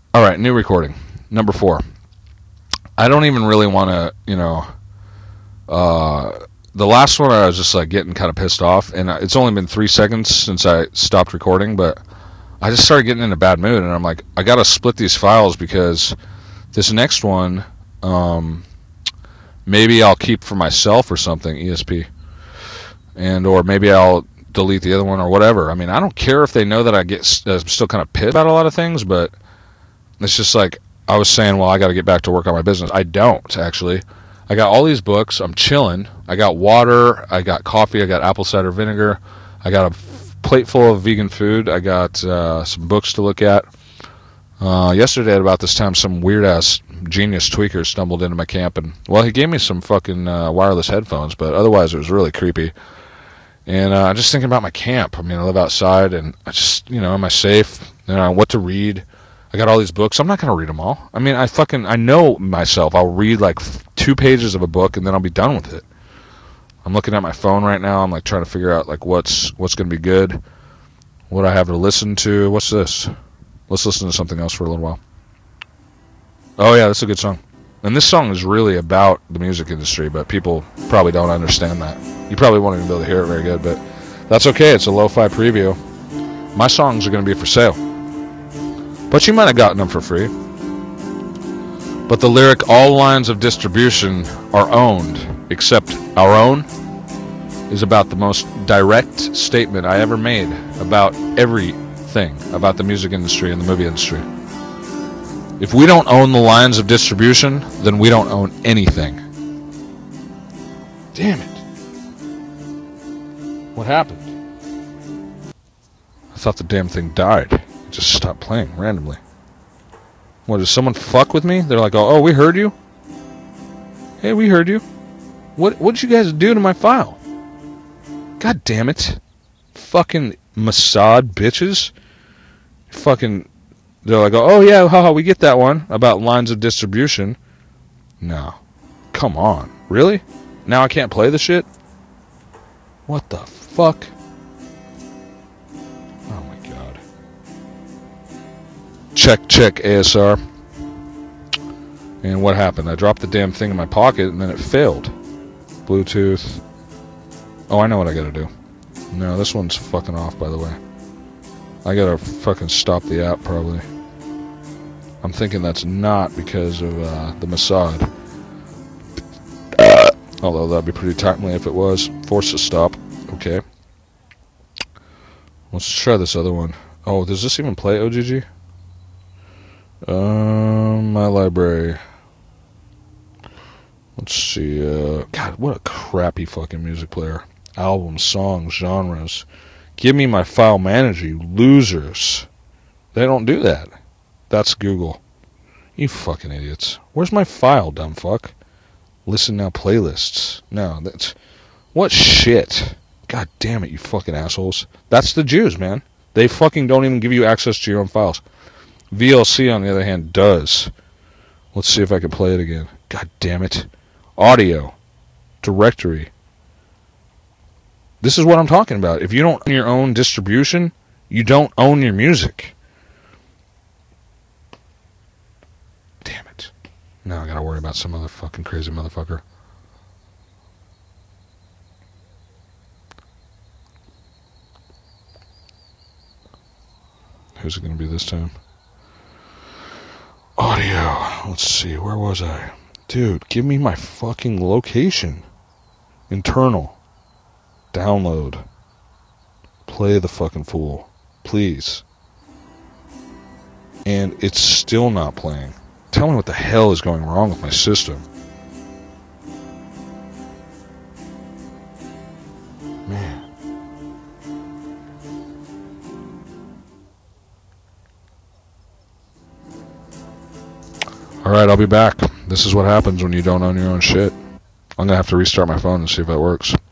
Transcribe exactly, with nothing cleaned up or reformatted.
All right, new recording. Number four. I don't even really want to, you know, uh, the last one I was just like getting kind of pissed off, and it's only been three seconds since I stopped recording, but I just started getting in a bad mood, and I'm like, I got to split these files because this next one, um, maybe I'll keep for myself or something, E S P, and or maybe I'll delete the other one or whatever. I mean, I don't care if they know that I get uh, still kind of pissed about a lot of things, but it's just like I was saying, well, I got to get back to work on my business. I don't, actually. I got all these books. I'm chilling. I got water. I got coffee. I got apple cider vinegar. I got a f- plate full of vegan food. I got uh, some books to look at. Uh, yesterday at about this time, some weird-ass genius tweaker stumbled into my camp, and, well, he gave me some fucking uh, wireless headphones, but otherwise it was really creepy. And uh, I'm just thinking about my camp. I mean, I live outside, and I just, you know, am I safe? You know, what to read? I got all these books. I'm not going to read them all. I mean, I fucking, I know myself. I'll read like f- two pages of a book, and then I'll be done with it. I'm looking at my phone right now. I'm like trying to figure out like what's what's going to be good, what I have to listen to. What's this? Let's listen to something else for a little while. Oh, yeah, that's a good song. And this song is really about the music industry, but people probably don't understand that. You probably won't even be able to hear it very good, but that's okay. It's a lo-fi preview. My songs are going to be for sale. But you might have gotten them for free. But the lyric, all lines of distribution are owned, except our own, is about the most direct statement I ever made about everything about the music industry and the movie industry. If we don't own the lines of distribution, then we don't own anything. Damn it. What happened? I thought the damn thing died. It just stopped playing randomly. What, does someone fuck with me? They're like, oh, oh, we heard you? Hey, we heard you. What what did you guys do to my file? God damn it. Fucking Mossad bitches. Fucking... They're like, oh, yeah, haha, we get that one about lines of distribution. No. Come on. Really? Now I can't play the shit? What the fuck? Oh, my God. Check, check, A S R. And what happened? I dropped the damn thing in my pocket, and then it failed. Bluetooth. Oh, I know what I gotta do. No, this one's fucking off, by the way. I gotta fucking stop the app, probably. I'm thinking that's not because of uh, the Mossad. Uh, although that'd be pretty timely if it was. Force to stop. Okay. Let's try this other one. Oh, does this even play O G G? Um, my library. Let's see. Uh, God, what a crappy fucking music player. Albums, songs, genres. Give me my file manager, you losers. They don't do that. That's Google. You fucking idiots. Where's my file, dumb fuck? Listen now playlists. No, that's... What shit? God damn it, you fucking assholes. That's the Jews, man. They fucking don't even give you access to your own files. V L C, on the other hand, does. Let's see if I can play it again. God damn it. Audio. Directory. This is what I'm talking about. If you don't own your own distribution, you don't own your music. Damn it. Now I gotta worry about some other fucking crazy motherfucker. Who's it gonna be this time? Audio. Let's see. Where was I? Dude, give me my fucking location. Internal. Download. Play the fucking fool. Please. And it's still not playing. Tell me what the hell is going wrong with my system. Man. Alright, I'll be back. This is what happens when you don't own your own shit. I'm gonna have to restart my phone and see if that works.